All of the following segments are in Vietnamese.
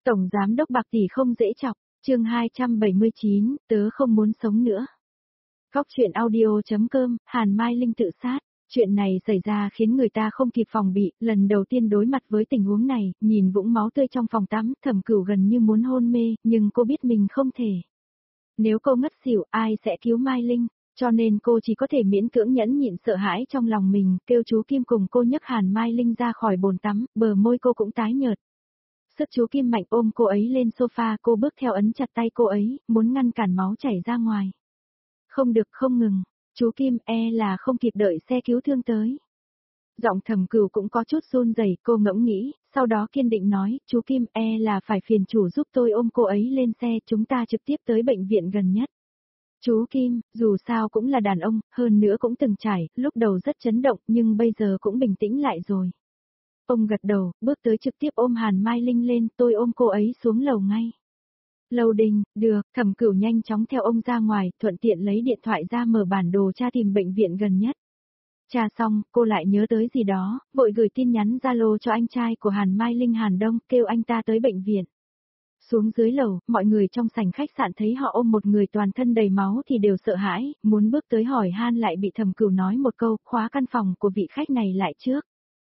Tổng giám đốc Bạc tỷ không dễ chọc, chương 279, tớ không muốn sống nữa. Góc truyện audio.com, Hàn Mai Linh tự sát. Chuyện này xảy ra khiến người ta không kịp phòng bị, lần đầu tiên đối mặt với tình huống này, nhìn vũng máu tươi trong phòng tắm, Thẩm Cửu gần như muốn hôn mê, nhưng cô biết mình không thể. Nếu cô ngất xỉu, ai sẽ cứu Mai Linh, cho nên cô chỉ có thể miễn cưỡng nhẫn nhịn sợ hãi trong lòng mình, kêu chú Kim cùng cô nhấc Hàn Mai Linh ra khỏi bồn tắm, bờ môi cô cũng tái nhợt. Sức chú Kim mạnh ôm cô ấy lên sofa, cô bước theo ấn chặt tay cô ấy, muốn ngăn cản máu chảy ra ngoài. Không được, không ngừng, chú Kim là không kịp đợi xe cứu thương tới. Giọng Thẩm Cửu cũng có chút run rẩy, cô ngẫm nghĩ, sau đó kiên định nói, chú Kim là phải phiền chủ giúp tôi ôm cô ấy lên xe, chúng ta trực tiếp tới bệnh viện gần nhất. Chú Kim, dù sao cũng là đàn ông, hơn nữa cũng từng trải, lúc đầu rất chấn động nhưng bây giờ cũng bình tĩnh lại rồi. Ông gật đầu, bước tới trực tiếp ôm Hàn Mai Linh lên, tôi ôm cô ấy xuống lầu ngay. Lầu đình, được, Thẩm Cửu nhanh chóng theo ông ra ngoài, thuận tiện lấy điện thoại ra mở bản đồ tra tìm bệnh viện gần nhất. Tra xong, cô lại nhớ tới gì đó, vội gửi tin nhắn Zalo cho anh trai của Hàn Mai Linh Hàn Đông, kêu anh ta tới bệnh viện. Xuống dưới lầu, mọi người trong sảnh khách sạn thấy họ ôm một người toàn thân đầy máu thì đều sợ hãi, muốn bước tới hỏi han lại bị Thẩm Cửu nói một câu, khóa căn phòng của vị khách này lại trước.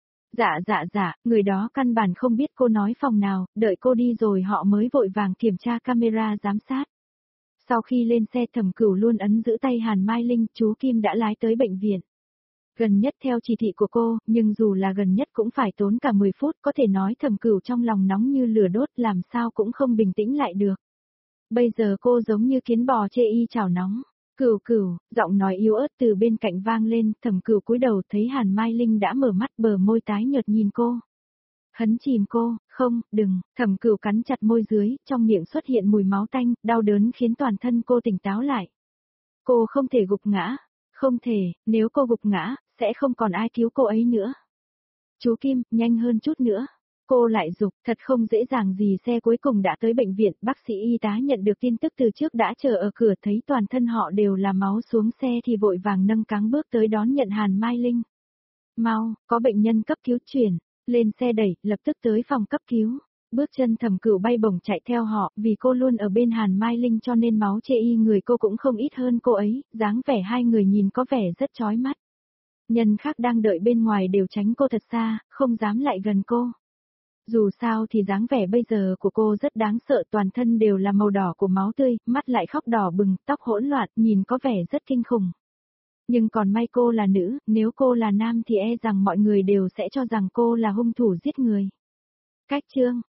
Dạ, người đó căn bản không biết cô nói phòng nào, đợi cô đi rồi họ mới vội vàng kiểm tra camera giám sát. Sau khi lên xe Thẩm Cửu luôn ấn giữ tay Hàn Mai Linh, chú Kim đã lái tới bệnh viện. Gần nhất theo chỉ thị của cô, nhưng dù là gần nhất cũng phải tốn cả 10 phút, có thể nói Thẩm Cửu trong lòng nóng như lửa đốt, làm sao cũng không bình tĩnh lại được. Bây giờ cô giống như kiến bò chê y chảo nóng. Cửu, giọng nói yếu ớt từ bên cạnh vang lên, Thẩm Cửu cúi đầu thấy Hàn Mai Linh đã mở mắt, bờ môi tái nhợt nhìn cô. Hấn chìm cô, không, đừng, Thẩm Cửu cắn chặt môi dưới, trong miệng xuất hiện mùi máu tanh, đau đớn khiến toàn thân cô tỉnh táo lại. Cô không thể gục ngã, không thể, nếu cô gục ngã, sẽ không còn ai cứu cô ấy nữa. Chú Kim, nhanh hơn chút nữa. Cô lại giục, thật không dễ dàng gì, xe cuối cùng đã tới bệnh viện, bác sĩ y tá nhận được tin tức từ trước đã chờ ở cửa, thấy toàn thân họ đều là máu xuống xe thì vội vàng nâng cáng bước tới đón nhận Hàn Mai Linh. Mau, có bệnh nhân cấp cứu chuyển, lên xe đẩy, lập tức tới phòng cấp cứu. Bước chân Thẩm Cửu bay bổng chạy theo họ, vì cô luôn ở bên Hàn Mai Linh cho nên máu chê y người cô cũng không ít hơn cô ấy, dáng vẻ hai người nhìn có vẻ rất chói mắt. Nhân khác đang đợi bên ngoài đều tránh cô thật xa, không dám lại gần cô. Dù sao thì dáng vẻ bây giờ của cô rất đáng sợ, toàn thân đều là màu đỏ của máu tươi, mắt lại khóc đỏ bừng, tóc hỗn loạn, nhìn có vẻ rất kinh khủng. Nhưng còn may cô là nữ, nếu cô là nam thì rằng mọi người đều sẽ cho rằng cô là hung thủ giết người. Cách chương